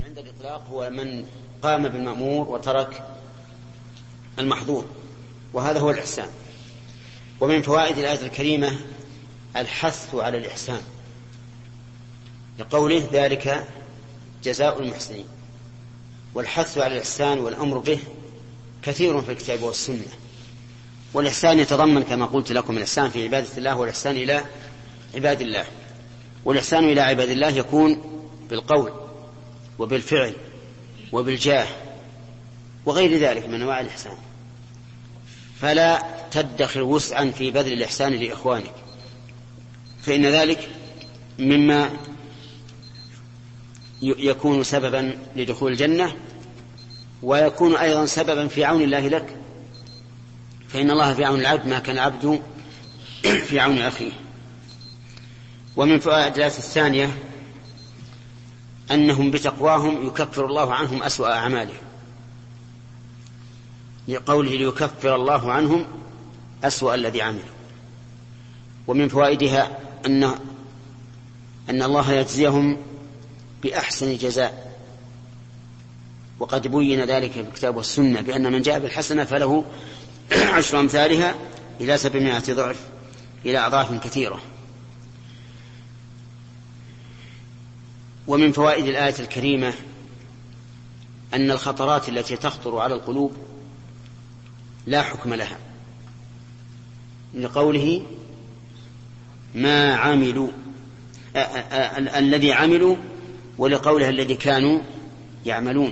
عند الإطلاق هو من قام بالمأمور وترك المحظور، وهذا هو الإحسان. ومن فوائد الآية الكريمة الحث على الإحسان، لقوله ذلك جزاء المحسنين. والحث على الإحسان والأمر به كثير في الكتاب والسنة. والإحسان يتضمن كما قلت لكم الإحسان في عبادة الله والإحسان إلى عباد الله. والإحسان إلى عباد الله يكون بالقول وبالفعل وبالجاه وغير ذلك من أنواع الإحسان. فلا تدخر وسعا في بذل الإحسان لإخوانك، فإن ذلك مما يكون سببا لدخول الجنة، ويكون أيضا سببا في عون الله لك، فإن الله في عون العبد ما كان العبد في عون أخيه. ومن فوائد الآية الثانية أنهم بتقواهم يكفر الله عنهم أسوأ أعمالهم، لقوله ليكفر الله عنهم أسوأ الذي عملوا. ومن فوائدها أن الله يجزيهم بأحسن جزاء، وقد بين ذلك في الكتاب والسنة بأن من جاء بالحسنة فله 10 أمثالها إلى 700 ضعف إلى أضعاف كثيرة. ومن فوائد الآية الكريمة أن الخطرات التي تخطر على القلوب لا حكم لها، لقوله ما عملوا الذي عملوا، ولقوله الذي كانوا يعملون.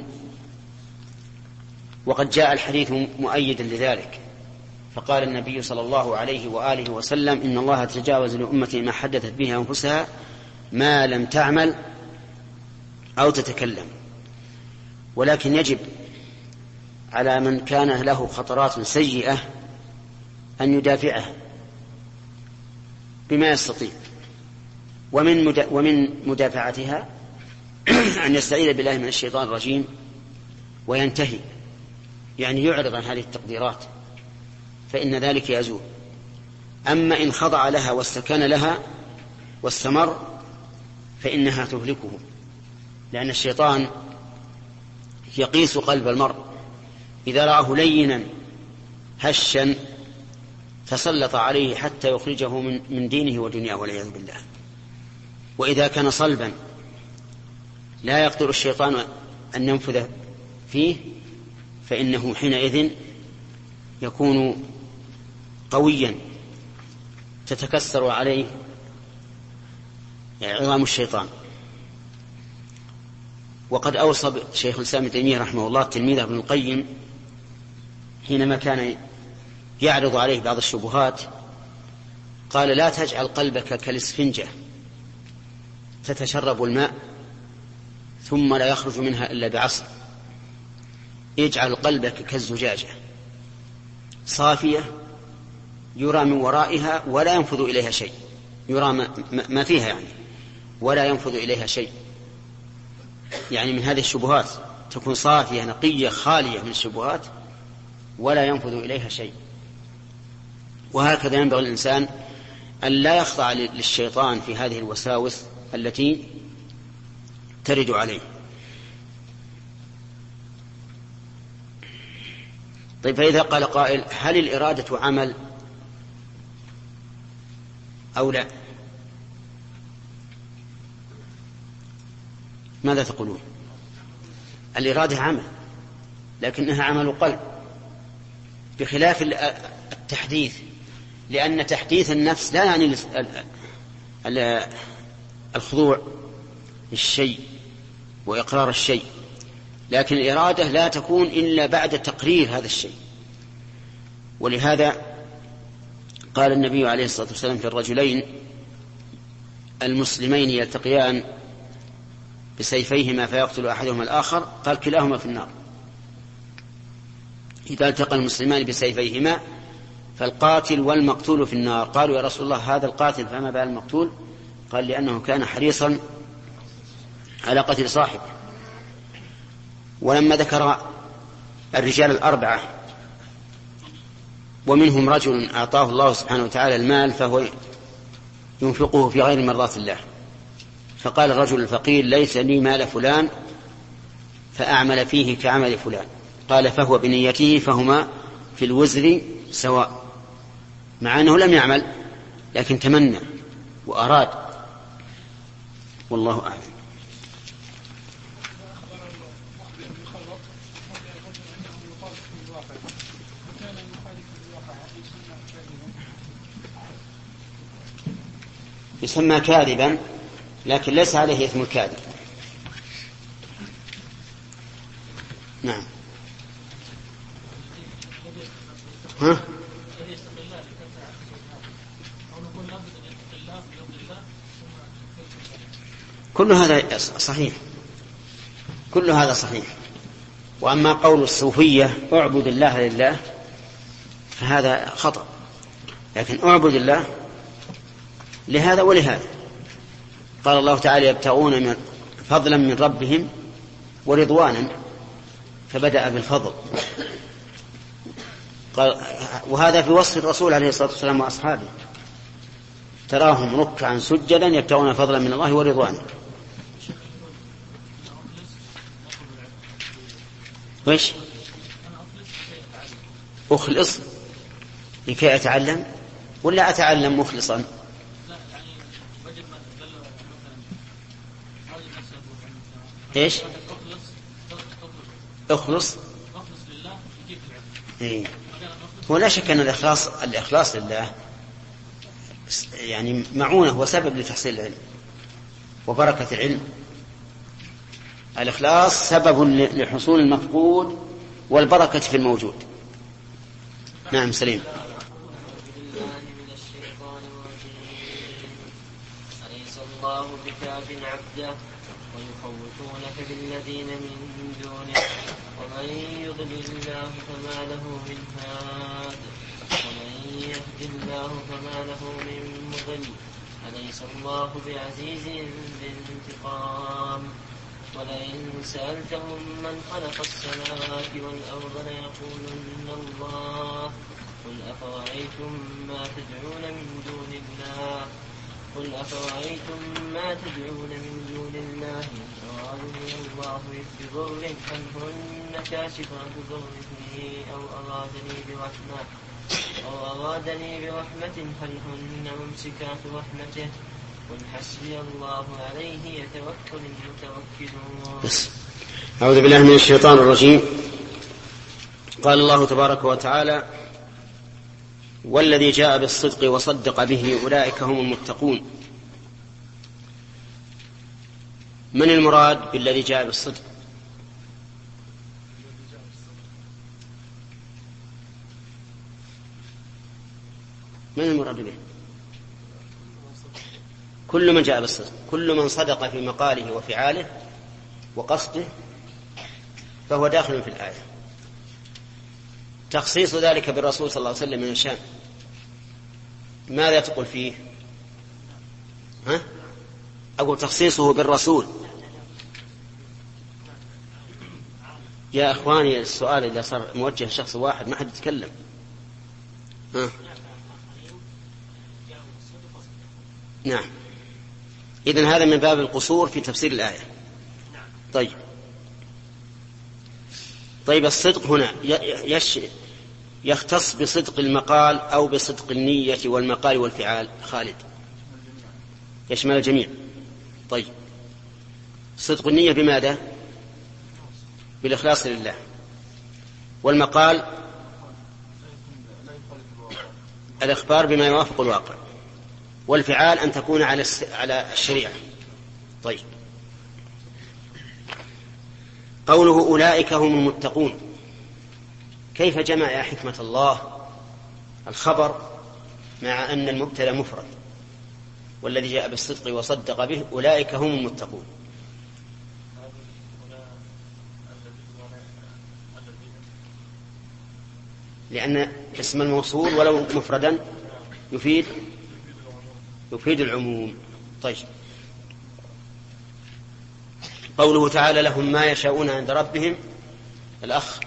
وقد جاء الحديث مؤيدا لذلك، فقال النبي صلى الله عليه وآله وسلم إن الله تجاوز لأمتي ما حدثت به أنفسها ما لم تعمل أو تتكلم. ولكن يجب على من كان له خطرات سيئة أن يدافعها بما يستطيع، ومن مدافعتها أن يستعيذ بالله من الشيطان الرجيم وينتهي، يعني يعرض عن هذه التقديرات، فإن ذلك يزول. أما إن خضع لها واستكان لها واستمر فإنها تهلكه، لأن الشيطان يقيس قلب المرء، إذا رآه لينا هشا تسلط عليه حتى يخرجه من دينه ودنياه والعياذ بالله. وإذا كان صلبا لا يقدر الشيطان أن ينفذ فيه فإنه حينئذ يكون قويا تتكسر عليه عظام الشيطان. وقد أوصى شيخ الإسلام ابن تيمية رحمه الله تلميذه ابن القيم حينما كان يعرض عليه بعض الشبهات، قال لا تجعل قلبك كالإسفنجة تتشرب الماء ثم لا يخرج منها إلا بعصر، اجعل قلبك كالزجاجة صافية يرى من ورائها ولا ينفذ إليها شيء، يرى ما فيها يعني ولا ينفذ إليها شيء، يعني من هذه الشبهات تكون صافية نقية خالية من الشبهات ولا ينفذ إليها شيء. وهكذا ينبغي الإنسان أن لا يخضع للشيطان في هذه الوساوس التي ترد عليه. طيب، فإذا قال قائل هل الإرادة عمل أو لا؟ ماذا تقولون؟ الإرادة عمل، لكنها عمل قلب، بخلاف التحديث، لأن تحديث النفس لا يعني الخضوع للشيء وإقرار الشيء، لكن الإرادة لا تكون إلا بعد تقرير هذا الشيء. ولهذا قال النبي عليه الصلاة والسلام في الرجلين المسلمين يلتقيان بسيفيهما فيقتل أحدهما الآخر، قال كلاهما في النار. إذا التقى المسلمان بسيفيهما فالقاتل والمقتول في النار. قالوا يا رسول الله هذا القاتل فما بال المقتول؟ قال لأنه كان حريصا على قتل صاحبه. ولما ذكر الرجال الأربعة ومنهم رجل أعطاه الله سبحانه وتعالى المال فهو ينفقه في غير مرضات الله، فقال الرجل الفقير ليس لي مال فلان فأعمل فيه كعمل فلان، قال فهو بنيته فهما في الوزر سواء، مع أنه لم يعمل لكن تمنى وأراد. والله أعلم. يسمى كاذبا لكن ليس عليه إثم الكاذب. نعم. ها؟ كل هذا صحيح، كل هذا صحيح. وأما قول الصوفية اعبد الله لله فهذا خطأ، لكن اعبد الله لهذا ولهذا. قال الله تعالى يبتغون من فضلا من ربهم ورضوانا، فبدأ بالفضل. قال وهذا في وصف الرسول عليه الصلاة والسلام وأصحابه، تراهم ركعا سجدا يبتغون فضلا من الله ورضوانا. وإيش؟ أخلص لكي أتعلم ولا أتعلم مخلصا؟ إيش؟ أخلص إيه؟ ولا شك أن الإخلاص لله يعني معونة وسبب لتحصيل العلم وبركة العلم. الإخلاص سبب لحصول المفقود والبركة في الموجود. نعم سليم. أليس الله بكاف عبده ويخوفونك بالذين من دونه ومن يضلل الله فما له من هاد ومن يهد الله فما له من مضل. أليس الله بعزيز ذي انتقام ولئن سألتهم من خلق السماوات والأرض ليقولن الله قل أفرأيتم ما تدعون من دون الله أرادني الله بضر هل هن كاشفات ضره أو أرادني برحمة هل هن ممسكات رحمته قل حسبي الله عليه يتوكل المتوكلون. أعوذ بالله من الشيطان الرجيم. قال الله تبارك وتعالى والذي جاء بالصدق وصدق به أولئك هم المتقون. من المراد بالذي جاء بالصدق؟ من المراد به؟ كل من جاء بالصدق، كل من صدق في مقاله وفعاله وقصده فهو داخل في الآية. تخصيص ذلك بالرسول صلى الله عليه وسلم من الشام ماذا تقول فيه؟ أقول تخصيصه بالرسول. يا أخواني السؤال إذا صار موجه شخص واحد ما حد يتكلم. نعم، إذن هذا من باب القصور في تفسير الآية. طيب الصدق هنا يختص بصدق المقال أو بصدق النية والمقال والفعال؟ خالد يشمل الجميع. طيب صدق النية بماذا؟ بالإخلاص لله. والمقال الإخبار بما يوافق الواقع. والفعال أن تكون على الشريعة. طيب قوله أولئك هم المتقون، كيف جمع يا حكمة الله الخبر مع أن المبتدأ مفرد؟ والذي جاء بالصدق وصدق به أولئك هم المتقون. لأن اسم الموصول ولو مفردا يفيد العموم. طيب قوله تعالى لهم ما يشاءون عند ربهم، الأخ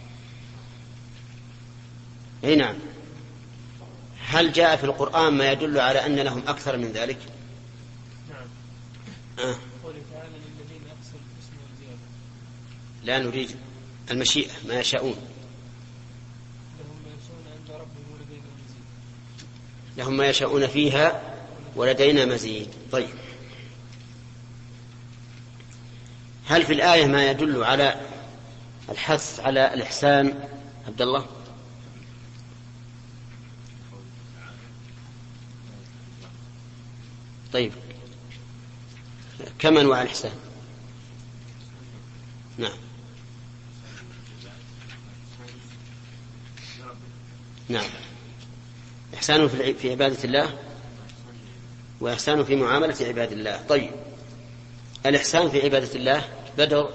نعم، هل جاء في القرآن ما يدل على أن لهم أكثر من ذلك؟ نعم. قوله تعالى للذين أحسنوا الحسنى وزيادة. لا نريد المشيئة، ما يشاءون. لهم ما يشاءون فيها ولدينا مزيد. طيب، هل في الآية ما يدل على الحث على الإحسان عبد الله؟ طيب، كم أنواع الإحسان؟ نعم نعم، إحسان في عبادة الله وإحسان في معاملة عباد الله. طيب، الإحسان في عبادة الله بدر،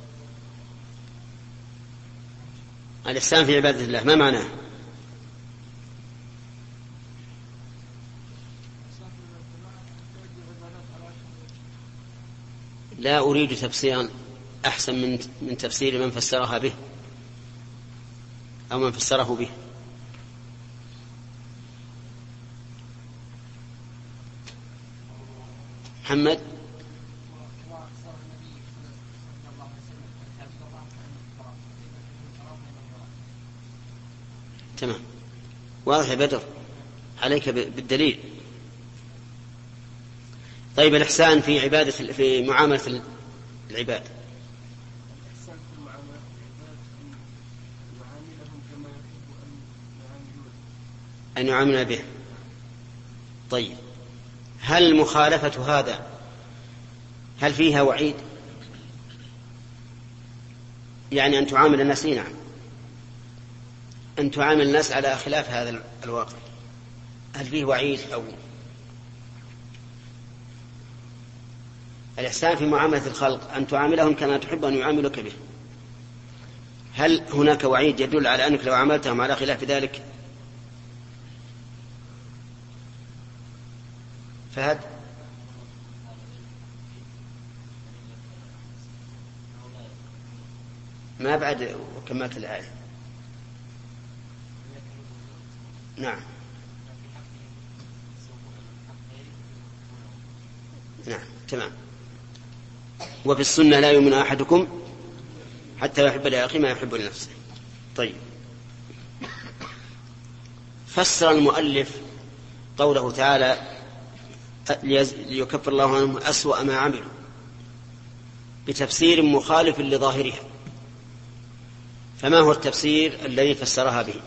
الإحسان في عبادة الله ما معناه؟ لا أريد تفسيرا أحسن من تفسير من فسرها به أو من فسره به. محمد. تمام، واضح يا بدر، عليك بالدليل. طيب، الإحسان في عبادة في معاملة العباد، أن يعاملنا به. طيب، هل مخالفة هذا هل فيها وعيد؟ يعني أن تعامل الناس، نعم، أن تعامل الناس على خلاف هذا الواقع، هل فيه وعيد؟ أو الإحسان في معاملة الخلق أن تعاملهم كما تحب أن يعاملك به، هل هناك وعيد يدل على أنك لو عاملتهم على خلاف ذلك؟ فهد. ما بعد وكملت الآية. نعم نعم، تمام. وفي السنة لا يؤمن أحدكم حتى يحب لأخيه ما يحب لنفسه. طيب، فسر المؤلف قوله تعالى ليكفر الله عنهم أسوأ ما عملوا بتفسير مخالف لظاهرها، فما هو التفسير الذي فسرها به؟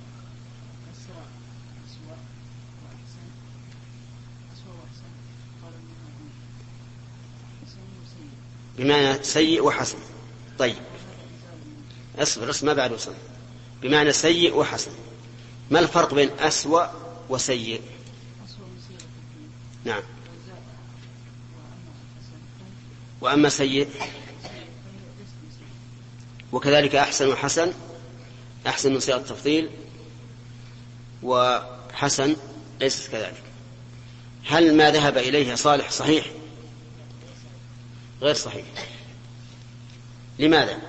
بمعنى سيء وحسن. طيب، اصبر ما بعد وصل. بمعنى سيء وحسن، ما الفرق بين أسوأ وسيء؟ نعم، وأما سيء وكذلك أحسن وحسن، أحسن من صيغة التفضيل، وحسن ليست كذلك. هل ما ذهب إليه صالح صحيح؟ غير صحيح. لماذا؟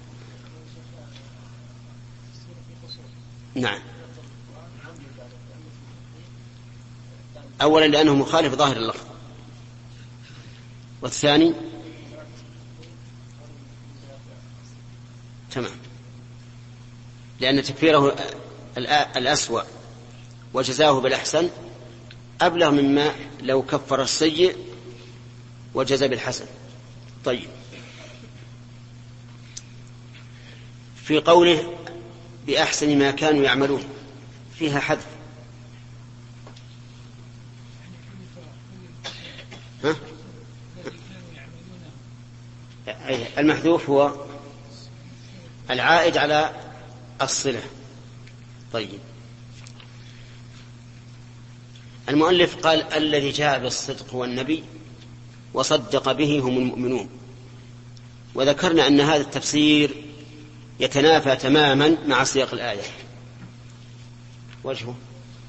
نعم، أولا لأنه مخالف ظاهر اللفظ، والثاني تمام لأن تكفيره الأسوأ وجزاه بالأحسن أبلغ مما لو كفر السيء وجزى بالحسن. طيب، في قوله بأحسن ما كانوا يعملون فيها حذف، المحذوف هو العائد على الصلة. طيب، المؤلف قال الذي جاء بالصدق هو النبي وصدق به هم المؤمنون، وذكرنا أن هذا التفسير يتنافى تماما مع سياق الآية. وجهه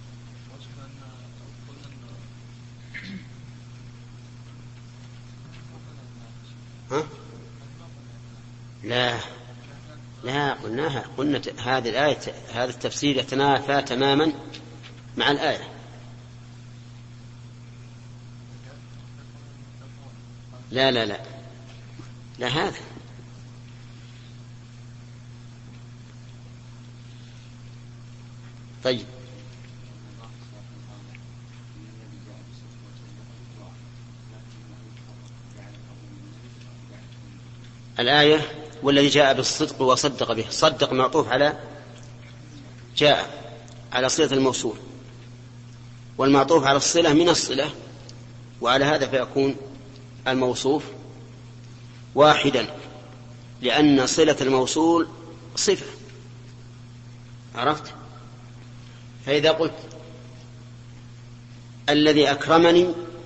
لا قلنا هذه الآية، هذا التفسير يتنافى تماما مع الآية. لا هذا طيب، الآية والذي جاء بالصدق وصدق به، صدق معطوف على جاء على صلة الموصول، والمعطوف على الصلة من الصلة، وعلى هذا فيكون الموصوف واحدا، لأن صلة الموصول صفة. عرفت؟ فإذا قلت الذي أكرمني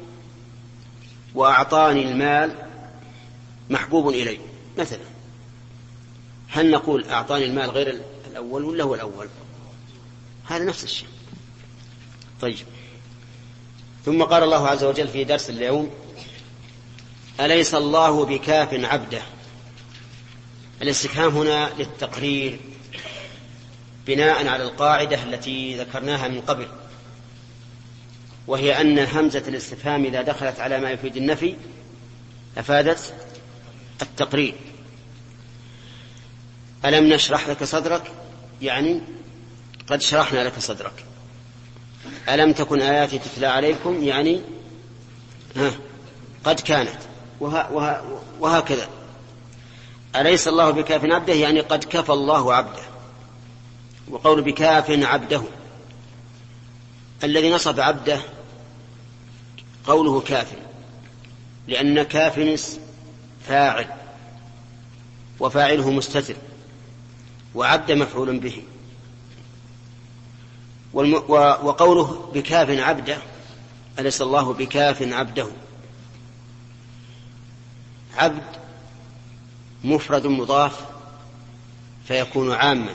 وأعطاني المال محبوب إلي مثلا، هل نقول أعطاني المال غير الأول ولا هو الأول؟ هذا نفس الشيء. طيب، ثم قال الله عز وجل في درس اليوم: أليس الله بكاف عبده. الاستفهام هنا للتقرير بناء على القاعدة التي ذكرناها من قبل، وهي أن همزة الاستفهام إذا دخلت على ما يفيد النفي أفادت التقرير. ألم نشرح لك صدرك، يعني قد شرحنا لك صدرك. ألم تكن آياتي تتلى عليكم، يعني قد كانت، وهكذا. أليس الله بكاف عبده، يعني قد كفى الله عبده. وقول بكاف عبده، الذي نصب عبده قوله كاف، لأن كاف اسم فاعل وفاعله مستتر، وعبد مفعول به. وقوله بكاف عبده، أليس الله بكاف عبده، عبد مفرد مضاف فيكون عاما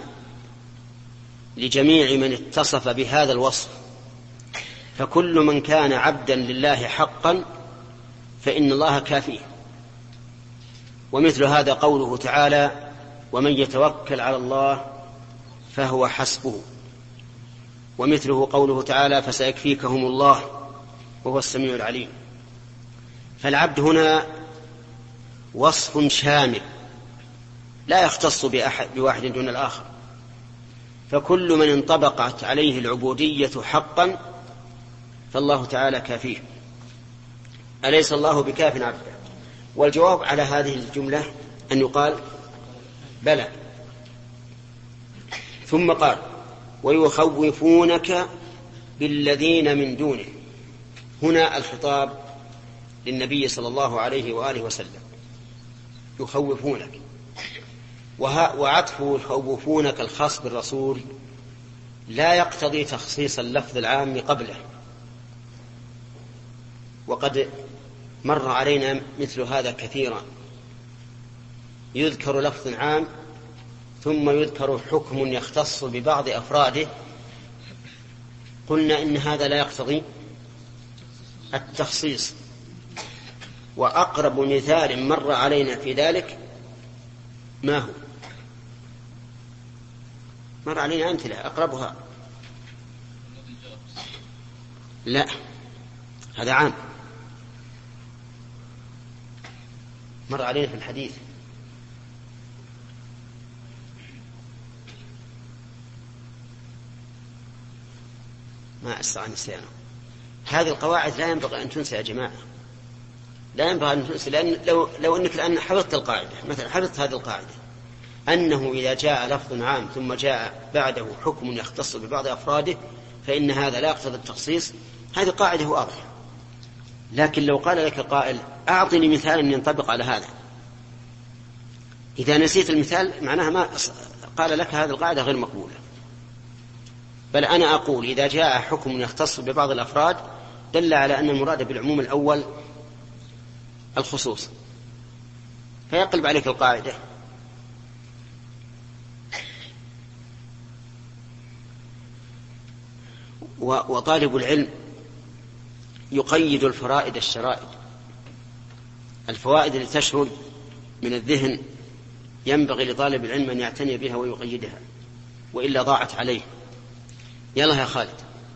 لجميع من اتصف بهذا الوصف، فكل من كان عبدا لله حقا فإن الله كافيه. ومثل هذا قوله تعالى: ومن يتوكل على الله فهو حسبه. ومثله قوله تعالى: فسيكفيكهم الله وهو السميع العليم. فالعبد هنا وصف شامل لا يختص بواحد دون الآخر، فكل من انطبقت عليه العبودية حقا فالله تعالى كافيه. أليس الله بكاف عبده؟ والجواب على هذه الجملة أن يقال بلى. ثم قال: ويخوفونك بالذين من دونه. هنا الخطاب للنبي صلى الله عليه وآله وسلم، يخوفونك، وعطف يخوفونك الخاص بالرسول لا يقتضي تخصيص اللفظ العام قبله. وقد مر علينا مثل هذا كثيرا، يذكر لفظ عام ثم يذكر حكم يختص ببعض أفراده، قلنا إن هذا لا يقتضي التخصيص. وأقرب مثال مر علينا في ذلك ما هو؟ مر علينا أمثلة أقربها. لا، هذا عام، مر علينا في الحديث. ما أسرع نسيانه. هذه القواعد لا ينبغي أن تنسى يا جماعة، لا ينبغي أن تنسى، لأن لو أنك الآن حفظت القاعدة، مثلا حفظت هذه القاعدة أنه إذا جاء لفظ عام ثم جاء بعده حكم يختص ببعض أفراده فإن هذا لا يقتضي التخصيص، هذه قاعدة واضحة. لكن لو قال لك قائل: أعطني مثالا ينطبق على هذا، إذا نسيت المثال معناها ما قال لك هذه القاعدة غير مقبولة. بل أنا أقول إذا جاء حكم يختص ببعض الأفراد دل على أن المراد بالعموم الأول الخصوص، فيقلب عليك القاعدة. وطالب العلم يقيد الفرائد الشرائد، الفوائد التي تشرد من الذهن ينبغي لطالب العلم أن يعتني بها ويقيدها، وإلا ضاعت عليه. يلا يا خالد.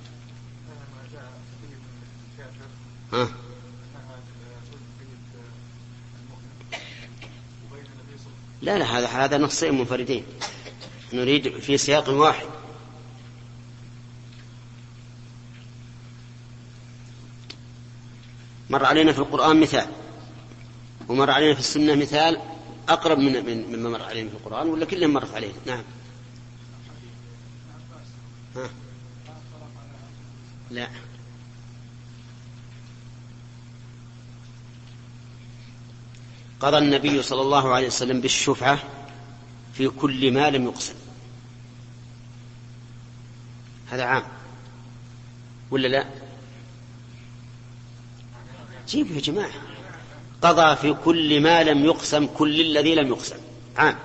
ها؟ لا هذا نصين منفردين، نريد في سياق واحد. مر علينا في القرآن مثال، ومر علينا في السنة مثال أقرب مما مر علينا في القرآن، ولا كلهم مرت علينا. نعم. ها. لا، قضى النبي صلى الله عليه وسلم بالشفعة في كل ما لم يقسم. هذا عام ولا لا؟ جيبوا يا جماعة. قضى في كل ما لم يقسم، كل الذي لم يقسم عام.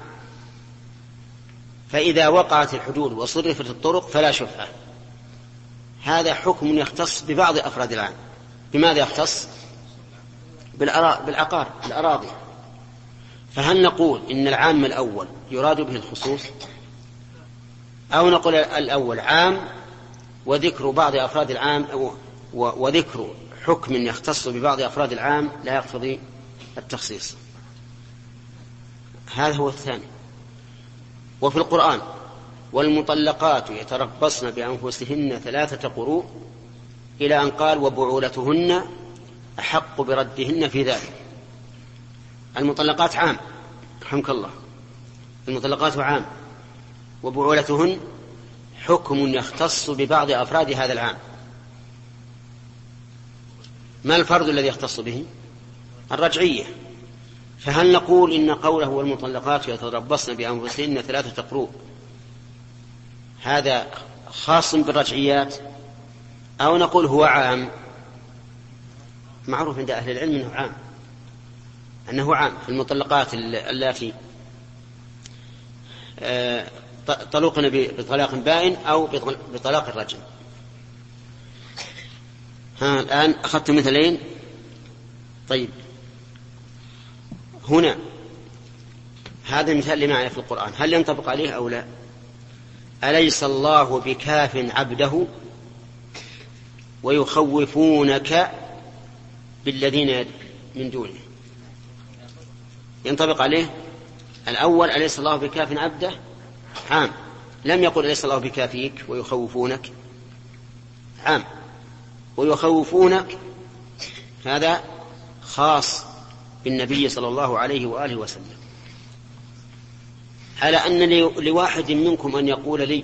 فإذا وقعت الحدود وصرفت الطرق فلا شفعة. هذا حكم يختص ببعض أفراد العام. بماذا يختص؟ بالعقار، بالأراضي. فهل نقول إن العام الأول يراد به الخصوص، أو نقول الأول عام وذكر بعض أفراد العام، وذكر حكم يختص ببعض أفراد العام لا يقتضي التخصيص؟ هذا هو الثاني. وفي القرآن: والمطلقات يتربصن بأنفسهن 3 قروء، إلى أن قال: وبعولتهن أحق بردهن في ذلك. المطلقات عام، رحمك الله، المطلقات عام، وبعولتهن حكم يختص ببعض أفراد هذا العام. ما الفرد الذي يختص به؟ الرجعية. فهل نقول إن قوله والمطلقات يتربصن بأنفسهن 3 قروء هذا خاص بالرجعيات، أو نقول هو عام؟ معروف عند أهل العلم أنه عام في المطلقات التي طلقن بطلاق بائن أو بطلاق الرجم. الآن أخذت مثلين. طيب، هنا هذا المثال اللي معنا في القرآن هل ينطبق عليه أو لا؟ أليس الله بكاف عبده ويخوفونك بالذين من دونه؟ ينطبق عليه الأول: أليس الله بكاف عبده؟ عام. لم يقل أليس الله بكافيك ويخوفونك، عام. ويخوفونك هذا خاص بالنبي صلى الله عليه وآله وسلم. على أن لواحد منكم أن يقول لي: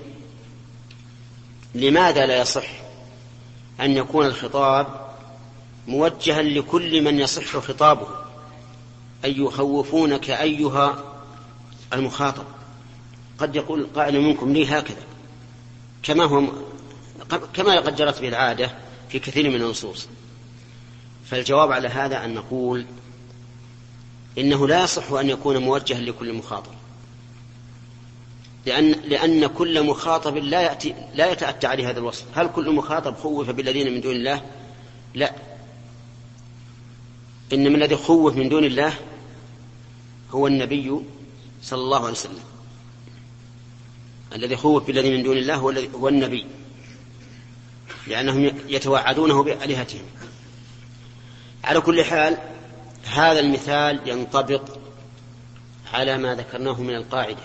لماذا لا يصح أن يكون الخطاب موجها لكل من يصح خطابه، أن يخوفونك أيها المخاطب؟ قد يقول قائل منكم لي هكذا، كما قد جرت به العادة في كثير من النصوص. فالجواب على هذا أن نقول إنه لا يصح أن يكون موجها لكل مخاطب، لأن كل مخاطب لا يتأتى عليه هذا الوصف. هل كل مخاطب خوف بالذين من دون الله؟ لا، إنما الذي خوف من دون الله هو النبي صلى الله عليه وسلم. الذي خوف بالذين من دون الله هو النبي، لأنهم يتوعدونه بآلهتهم. على كل حال، هذا المثال ينطبق على ما ذكرناه من القاعدة،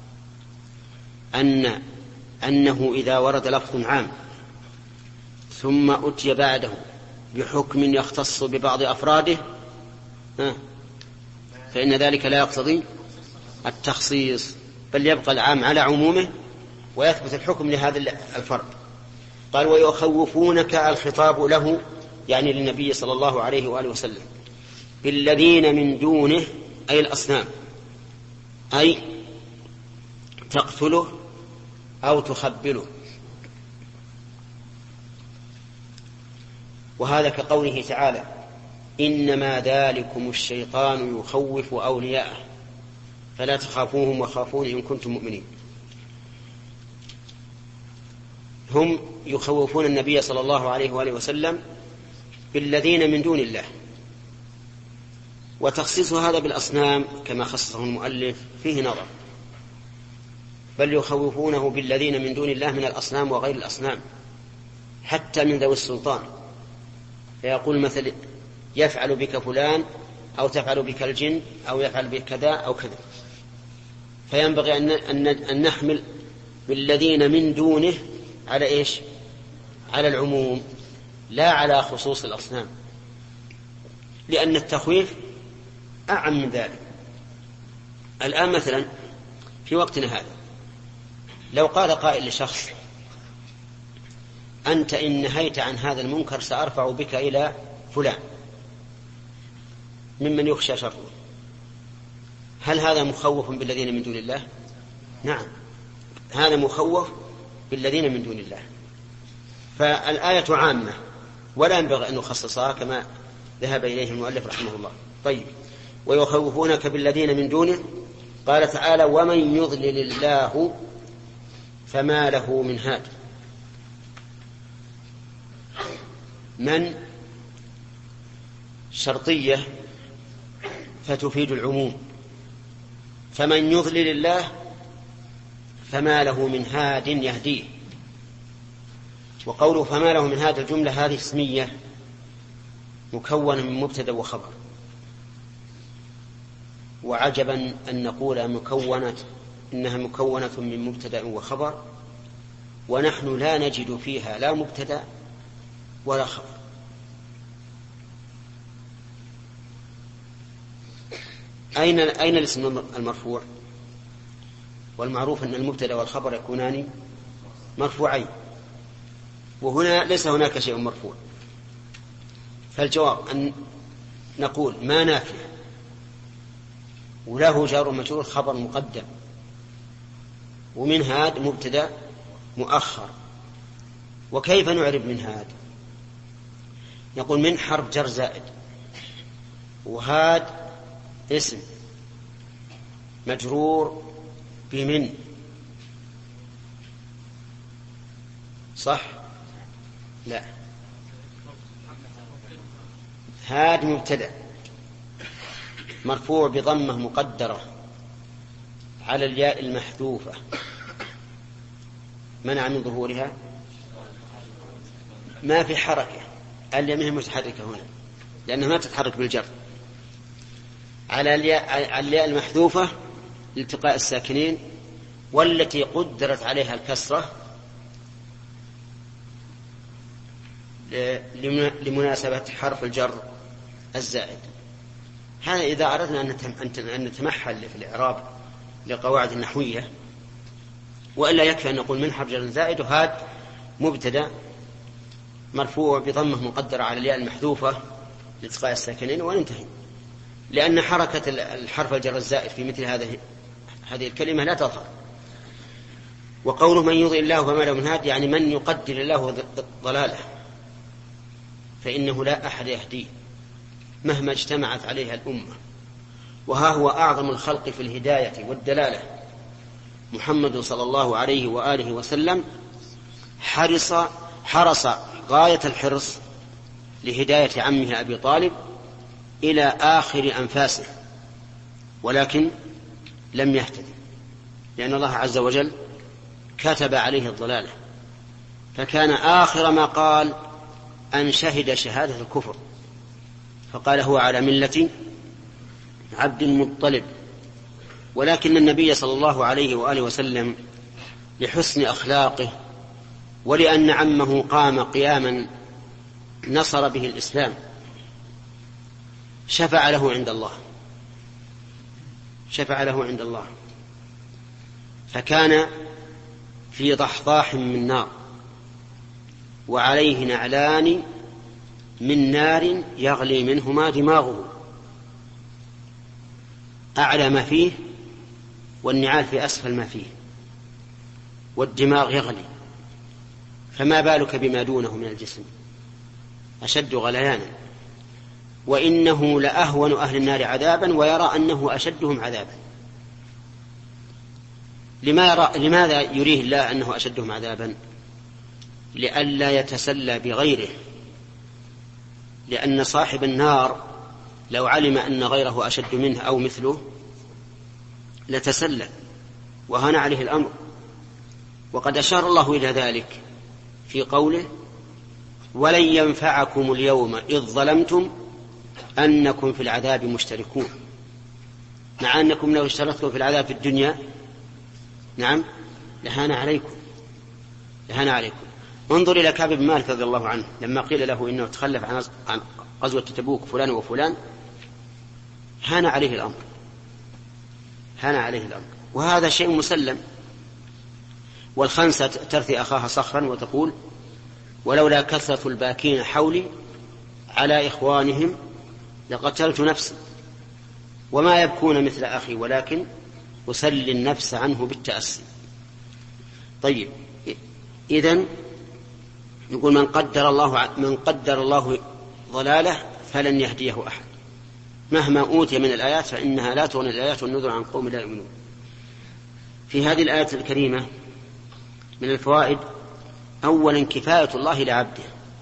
أنه إذا ورد لفظ عام ثم أتي بعده بحكم يختص ببعض أفراده فإن ذلك لا يقتضي التخصيص، بل يبقى العام على عمومه ويثبت الحكم لهذا الفرد. قال: ويخوفونك، الخطاب له يعني للنبي صلى الله عليه وآله وسلم، بالذين من دونه أي الأصنام، أي تقتله أو تخبله. وهذا كقوله تعالى: إنما ذلكم الشيطان يخوف أولياءه فلا تخافوهم وخافون إن كنتم مؤمنين. هم يخوفون النبي صلى الله عليه وآله وسلم بالذين من دون الله. وتخصيص هذا بالأصنام كما خصصه المؤلف فيه نظر، بل يخوفونه بالذين من دون الله من الأصنام وغير الأصنام، حتى من ذوي السلطان. فيقول مثل: يفعل بك فلان، أو تفعل بك الجن، أو يفعل بك كذا أو كذا. فينبغي أن نحمل بالذين من دونه على إيش؟ على العموم، لا على خصوص الأصنام. لأن التخويف أعم من ذلك. الآن مثلا في وقتنا هذا لو قال قائل لشخص: أنت إن نهيت عن هذا المنكر سأرفع بك إلى فلان ممن يخشى شره، هل هذا مخوف بالذين من دون الله؟ نعم، هذا مخوف بالذين من دون الله. فالآية عامة ولا ينبغي أن نخصصها كما ذهب إليه المؤلف رحمه الله. طيب، ويخوفونك بالذين من دونه، قال تعالى: ومن يضلل الله فما له من هاد. من شرطية فتفيد العموم، فمن يضلل الله فما له من هاد يهديه. وقوله فما له من هاد الجملة هذه اسمية مكونة من مبتدأ وخبر، وعجبا أن نقول إنها مكونة من مبتدأ وخبر ونحن لا نجد فيها لا مبتدأ ولا خبر. أين الاسم المرفوع؟ والمعروف أن المبتدأ والخبر يكونان مرفوعين، وهنا ليس هناك شيء مرفوع. فالجواب أن نقول ما نافع وله جار ومجرور خبر مقدم، ومن هاد مبتدأ مؤخر. وكيف نعرف من هاد؟ نقول من حرف جر زائد، وهاد اسم مجرور بمن، صح؟ لا، هاد مبتدأ مرفوع بضمة مقدرة على الياء المحذوفة منع من ظهورها، ما في حركة، الياء مهي متحركة هنا لأنها ما تتحرك بالجر، على الياء المحذوفة لالتقاء الساكنين، والتي قدرت عليها الكسرة لمناسبة حرف الجر الزائد. هذا إذا أردنا أن نتمحل في الإعراب لقواعد النحوية، وإلا يكفي أن نقول من حرف جر زائد وهاد مبتدأ مرفوع بضمة مقدرة على الياء المحذوفة لالتقاء الساكنين وننتهي، لأن حركة الحرف الجر الزائد في مثل هذه الكلمة لا تظهر. وقوله من يضل الله فما له من هاد يعني من يقدر الله ضلاله فإنه لا أحد يهديه مهما اجتمعت عليها الأمة. وها هو أعظم الخلق في الهداية والدلالة محمد صلى الله عليه وآله وسلم حرص غاية الحرص لهداية عمه أبي طالب إلى آخر أنفاسه، ولكن لم يهتدي لأن الله عز وجل كتب عليه الضلالة، فكان آخر ما قال أن شهد شهادة الكفر، فقال هو على ملة عبد المطلب. ولكن النبي صلى الله عليه وآله وسلم لحسن أخلاقه ولأن عمه قام قياما نصر به الإسلام شفع له عند الله، فكان في ضحضاح من نار وعليه نعلان من نار يغلي منهما دماغه، أعلى ما فيه والنعال في أسفل ما فيه، والدماغ يغلي، فما بالك بما دونه من الجسم أشد غليانا. وإنه لأهون أهل النار عذابا ويرى أنه أشدهم عذابا. لماذا يريه الله أنه أشدهم عذابا؟ لئلا يتسلى بغيره، لأن صاحب النار لو علم أن غيره أشد منه أو مثله لتسلى وهان عليه الأمر. وقد أشار الله إلى ذلك في قوله ولن ينفعكم اليوم إذ ظلمتم أنكم في العذاب مشتركون، مع أنكم لو اشتركتم في العذاب في الدنيا نعم لهان عليكم. انظر إلى كعب بن مالك رضي الله عنه لما قيل له إنه تخلف عن غزوة تبوك فلان وفلان هان عليه الأمر، وهذا شيء مسلم. والخنسة ترثي أخاها صخرا وتقول ولولا كثرة الباكين حولي على إخوانهم لقتلت نفسي وما يبكون مثل أخي ولكن أسلي النفس عنه بالتأسي. طيب، إذن نقول من قدر الله ضلاله فلن يهديه أحد مهما أوتي من الآيات، فإنها لا تغني الآيات والنذر عن قوم لا يؤمنون. في هذه الآية الكريمة من الفوائد: أولا كفاية الله لعبده،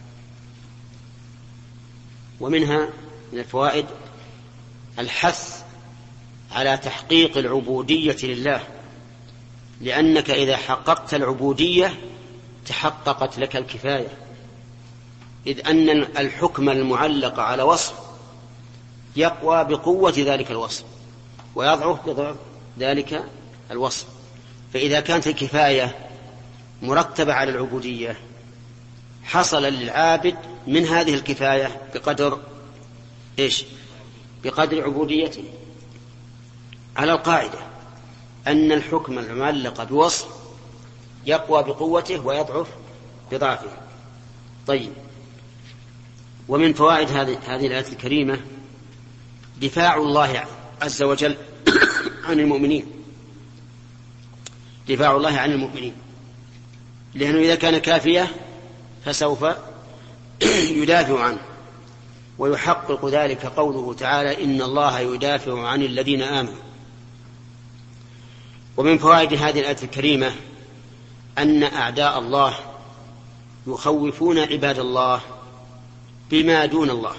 ومنها من الفوائد الحث على تحقيق العبودية لله، لأنك إذا حققت العبودية تحققت لك الكفاية، إذ أن الحكم المعلق على وصف يقوى بقوة ذلك الوصف ويضعف بضعف ذلك الوصف. فإذا كانت الكفاية مرتبة على العبودية حصل للعابد من هذه الكفاية بقدر عبوديته، على القاعدة أن الحكم المعلق بوصف يقوى بقوته ويضعف بضعفه. طيب، ومن فوائد هذه الآية الكريمة دفاع الله عز وجل عن المؤمنين، دفاع الله عن المؤمنين، لأنه إذا كان كافية فسوف يدافع عنه، ويحقق ذلك قوله تعالى إن الله يدافع عن الذين آمنوا. ومن فوائد هذه الآية الكريمة أن أعداء الله يخوفون عباد الله بما دون الله،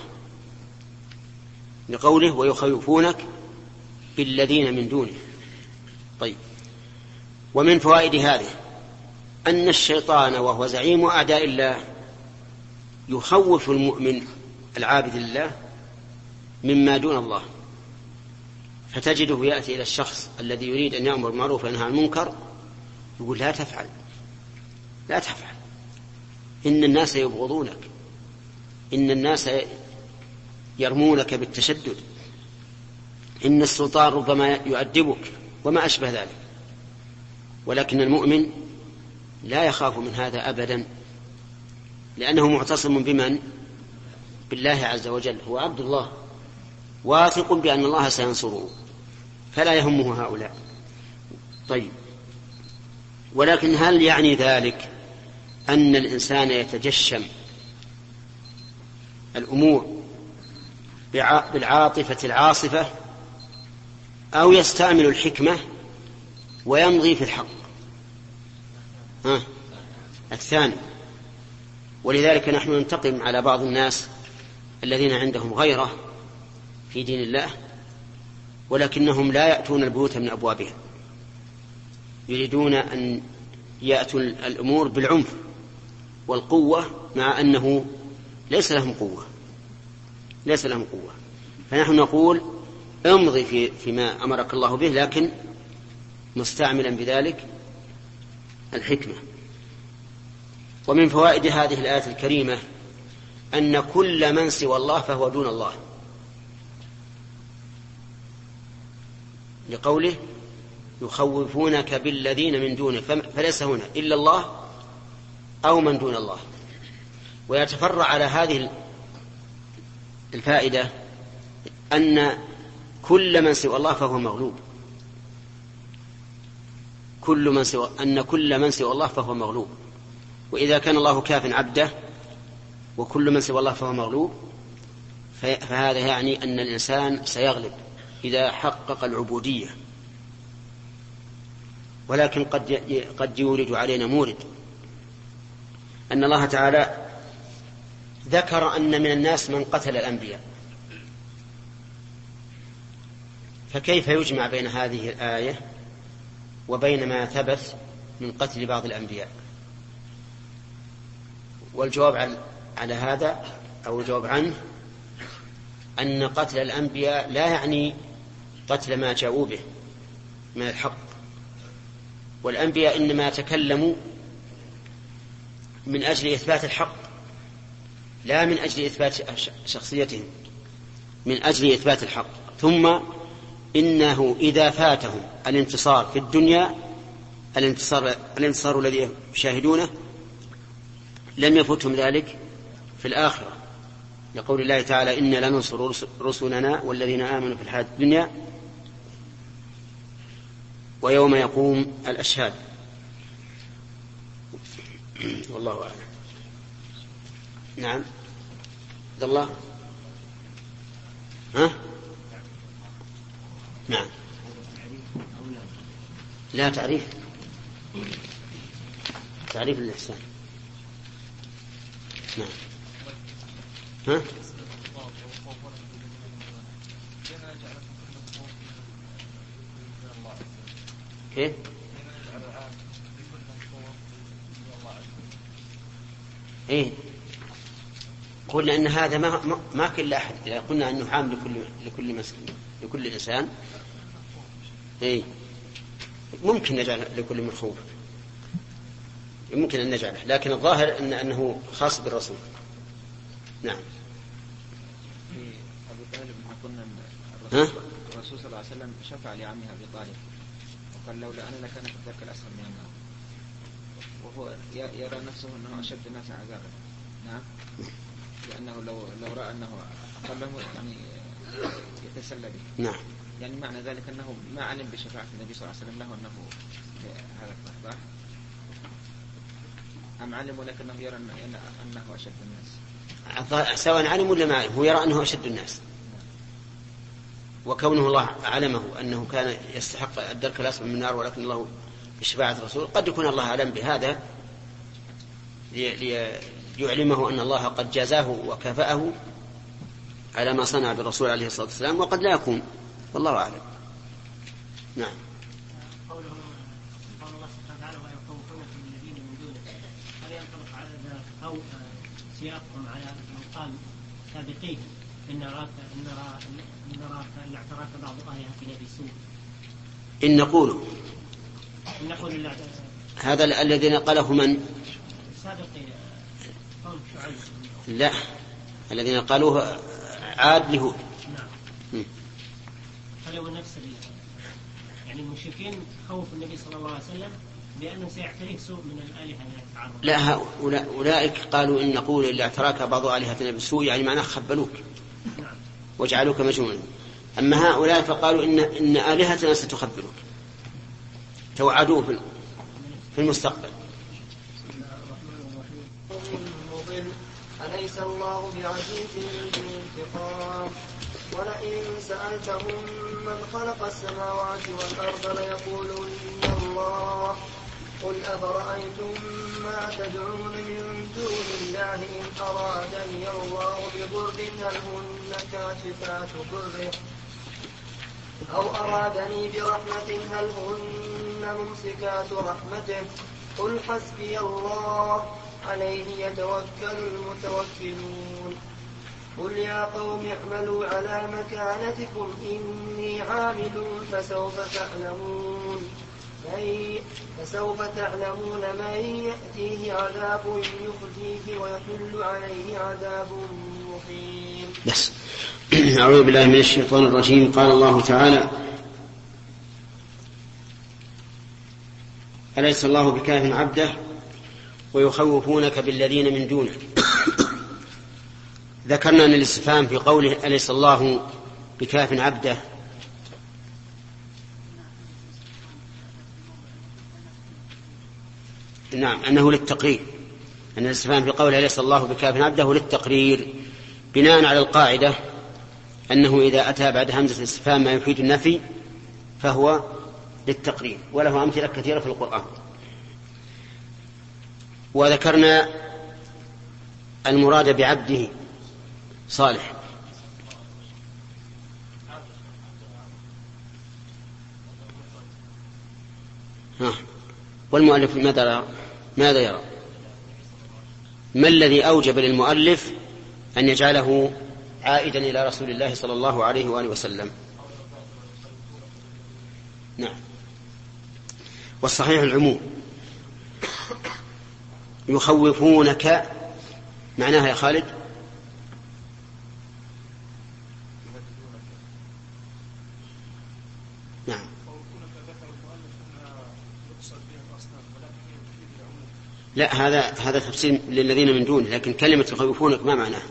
لقوله ويخوفونك بالذين من دونه. طيب، ومن فوائد هذه أن الشيطان وهو زعيم أعداء الله يخوف المؤمن العابد لله مما دون الله، فتجده يأتي إلى الشخص الذي يريد أن يأمر بالمعروف وينهى عن المنكر يقول لا تفعل، إن الناس يبغضونك، إن الناس يرمونك بالتشدد، إن السلطان ربما يؤدبك وما أشبه ذلك. ولكن المؤمن لا يخاف من هذا أبدا، لأنه معتصم بمن؟ بالله عز وجل، هو عبد الله واثق بأن الله سينصره، فلا يهمه هؤلاء. طيب، ولكن هل يعني ذلك أن الإنسان يتجشم الأمور بالعاطفة العاصفة أو يستعمل الحكمة ويمضي في الحق؟ الثاني. ولذلك نحن ننتقم على بعض الناس الذين عندهم غيرة في دين الله ولكنهم لا يأتون البيوت من أبوابها، يريدون أن يأتوا الأمور بالعنف والقوة مع أنه ليس لهم قوة. فنحن نقول امضي فيما أمرك الله به، لكن مستعملا بذلك الحكمة. ومن فوائد هذه الآية الكريمة أن كل من سوى الله فهو دون الله، لقوله يخوفونك بالذين من دونه، فليس هنا إلا الله أو من دون الله. ويتفرع على هذه الفائدة أن كل من سوى الله فهو مغلوب، أن كل من سوى الله فهو مغلوب. وإذا كان الله كاف عبده وكل من سوى الله فهو مغلوب، فهذا يعني أن الإنسان سيغلب إذا حقق العبودية. ولكن قد يورد علينا مورد أن الله تعالى ذكر أن من الناس من قتل الأنبياء، فكيف يجمع بين هذه الآية وبين ما ثبت من قتل بعض الأنبياء؟ والجواب على هذا أو الجواب عنه أن قتل الأنبياء لا يعني قتل ما جاءوا به من الحق، والأنبياء إنما تكلموا من أجل إثبات الحق، لا من أجل إثبات شخصيتهم، من أجل إثبات الحق. ثم إنه إذا فاتهم الانتصار في الدنيا، الانتصار الذي يشاهدونه، لم يفوتهم ذلك في الآخرة، لقول الله تعالى: إنا لننصر رسلنا والذين آمنوا في الحياة الدنيا ويوم يقوم الأشهاد. والله أعلم. نعم. عبد الله. ها؟ نعم. لا، تعريف الإحسان. نعم. ها؟ كيف؟ إيه، قلنا أن هذا ما كل أحد، إذا قلنا أنه عام لكل إنسان، إيه، ممكن نجعل لكل من خوف، يمكن أن نجعله، لكن الظاهر أنه خاص بالرسول. نعم. أبو طالب ما قلنا الرسول صلى الله عليه وسلم شفع لعمه أبي طالب وقال: لولا أنا لكان في الدرك الأسفل من النار، وهو يرى نفسه أنه أشد الناس عذابا. نعم. لأنه لو رأى أنه أقله يعني يتسلى به. نعم. يعني معنى ذلك أنه ما علم بشفاعة النبي صلى الله عليه وسلم له أنه في هذا اللحظة، أم علم ولكنه يرى أنه أشد الناس؟ سواء علم ولا ما علم، هو يرى أنه أشد الناس. وكونه الله علمه أنه كان يستحق الدرك الأسفل من النار، ولكن الله بشفاعة الرسول، قد يكون الله أعلم بهذا ليعلمه أن الله قد جازاه وكافأه على ما صنع بالرسول عليه الصلاة والسلام، وقد لا يكون، والله أعلم. نعم. قول الله سبحانه وتعالى: ويخوفونك بالذين من دونه، هل ينطبق على ذلك أو سياقهم على من قال سابقين إن نراك اعتراك بعض آياتنا بسوء؟ إن نقول هذا الذي نقله من؟ سابقين قوم شعيب. لا، الذين قالوه عاد لهود. نعم. قالوا نفس يعني المشركين خوف النبي صلى الله عليه وسلم بأنه سيعتريه سوء من الآلهة التي تعرض. لا، أولئك قالوا إن نقول إلا اعتراك بعض آلهتنا بالسوء، يعني معناه خبلوك. نعم. وجعلوك مجنونا. أما هؤلاء فقالوا إن آلهتنا ستخبلك، توعدوه في المستقبل. أليس الله بعزيز ذي انتقام؟ ولئن سألتهم من خلق السماوات والأرض ليقولن الله. قل أفرأيتم ما تدعون من دون الله إن أرادني الله بضر هل هن كاشفات ضره أو أرادني برحمة هل هن ممسكات رحمته. قل حسبي الله عليه يتوكل المتوكلون. قل يا قوم اعملوا على مكانتكم إني عامل فسوف تعلمون من يأتيه عذاب يخزيه ويحل عليه عذاب مقيم. بس. أعوذ بالله من الشيطان الرجيم. قال الله تعالى: أليس الله بكاف عبده ويخوفونك بالذين من دونه. ذكرنا أن الاستفهام في قوله أليس الله بكاف عبده نعم أنه للتقرير، أن الاستفهام في قوله أليس الله بكاف عبده للتقرير، بناء على القاعدة أنه إذا أتى بعد همزة الاستفهام ما يفيد النفي فهو للتقرير، وله أمثلة كثيرة في القرآن. وذكرنا المراد بعبده صالح. والمؤلف ماذا يرى؟ ما الذي أوجب للمؤلف أن يجعله عائدا إلى رسول الله صلى الله عليه وآله وسلم؟ نعم. والصحيح العموم. يخوفونك معناها يا خالد لا، هذا تفسير للذين من دونه، لكن كلمة يخوفونك ما معناها؟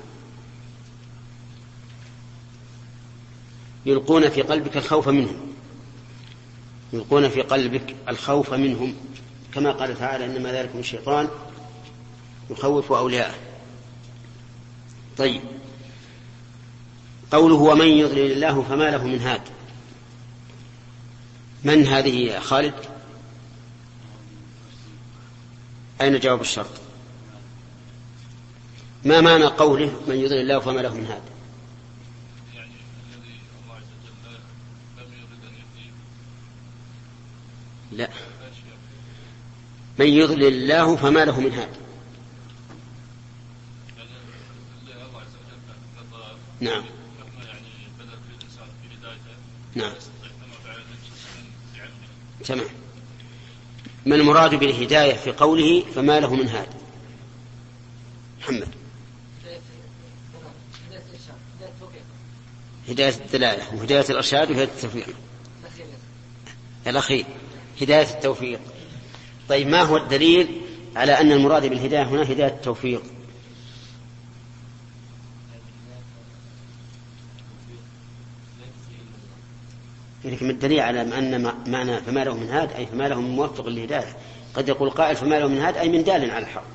يلقون في قلبك الخوف منهم، يلقون في قلبك الخوف منهم، كما قال تعالى إنما ذلكم الشيطان يخوف أولياءه. طيب، قوله ومن يضلل الله فما له من هاد، من هذه يا خالد؟ أين جواب الشرط؟ ما معنى قوله من يضلل الله فما له من هاد؟ يعني الذي الله عز وجل لم يرد أن يهديه. لا، من يضلل الله فما له من هاد. نعم. نعم. تمام. ما المراد بالهداية في قوله فما له من هاد؟ محمد. هداية الدلالة وهداية الإرشاد وهداية التوفيق. الأخير هداية التوفيق. طيب، ما هو الدليل على أن المراد بالهداية هنا هداية التوفيق؟ لكن الدليل على أن معنى فما له من هاد أي فما له من موفق للهداية. قد يقول قائل فما له من هاد أي من دال على الحق.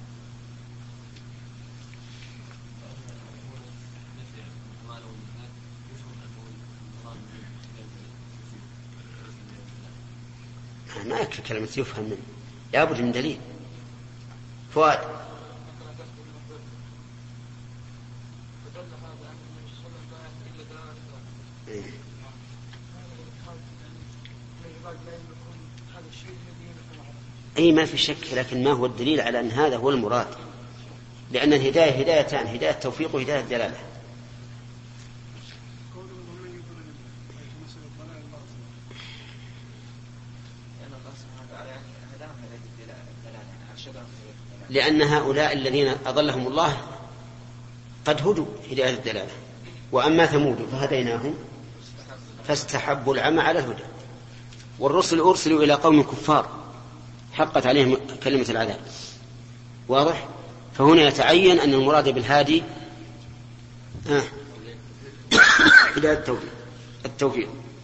ما يكفي كلمة يفهم منه، لابد من دليل. فؤاد. أي ما في شك، لكن ما هو الدليل على أن هذا هو المراد؟ لأن الهداية هدايتان، هداية التوفيق وهداية الدلالة. لأن هؤلاء الذين أضلهم الله قد هدوا هداية الدلالة، وأما ثمود فهديناهم فاستحبوا العمى على الهدى، والرسل أرسلوا إلى قوم كفار حقت عليهم كلمة العذاب. واضح؟ فهنا يتعين أن المراد بالهادي هداية التوفيق.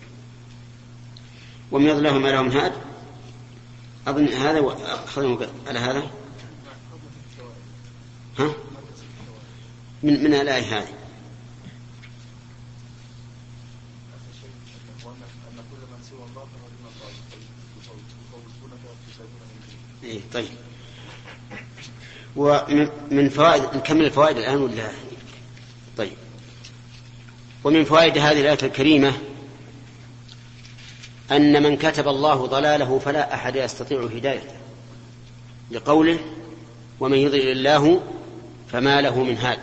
ومن يضل الله ما له من هاد، أظن هذا أخذنا على هذا. ها؟ من الآية هذه. إيه طيب. ومن فوائد، نكمل الفوائد الآن ولا؟ طيب. ومن فوائد هذه الآية الكريمة أن من كتب الله ضلاله فلا أحد يستطيع هدايته، لقوله ومن يضلل الله فما له من هاد.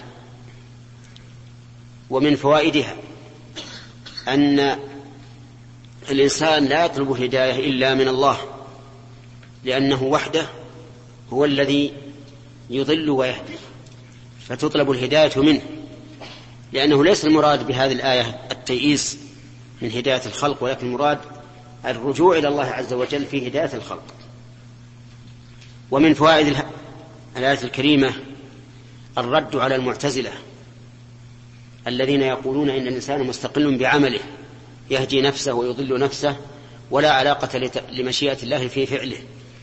ومن فوائدها أن الإنسان لا يطلب الهداية إلا من الله، لأنه وحده هو الذي يضل ويهدي، فتطلب الهداية منه، لأنه ليس المراد بهذه الآية التيئيس من هداية الخلق، ولكن المراد الرجوع إلى الله عز وجل في هداية الخلق. ومن فوائد الآية الكريمة الرد على المعتزلة الذين يقولون إن الإنسان مستقل بعمله، يهدي نفسه ويضل نفسه ولا علاقة لمشيئة الله في فعله،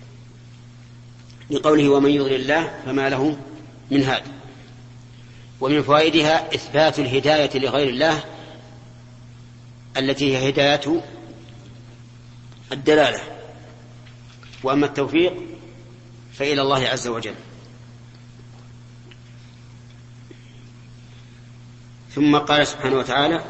لقوله ومن يضلل الله فما له من هاد. ومن فوائدها إثبات الهداية لغير الله التي هي هداية الدلالة، وأما التوفيق فإلى الله عز وجل. ثم قال سبحانه وتعالى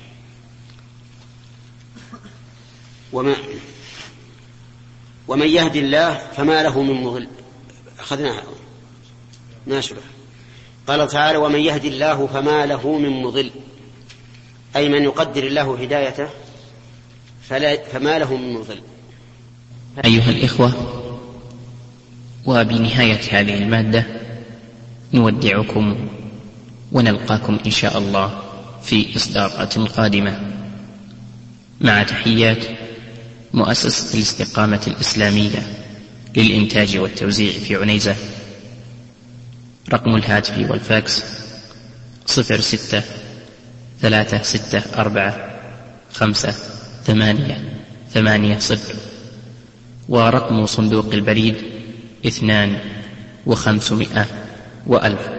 ومن يهد الله فما له من مضل. أخذناها ناشرة. قال تعالى ومن يهد الله فما له من مضل، أي من يقدر الله هدايته فما له من مضل. أيها الإخوة، وبنهاية هذه المادة نودعكم ونلقاكم إن شاء الله في إصدارات قادمة، مع تحيات مؤسسة الاستقامة الإسلامية للإنتاج والتوزيع في عنيزة. رقم الهاتف والفاكس 06-364-5-8-8-0، ورقم صندوق البريد 2 و500 و1000.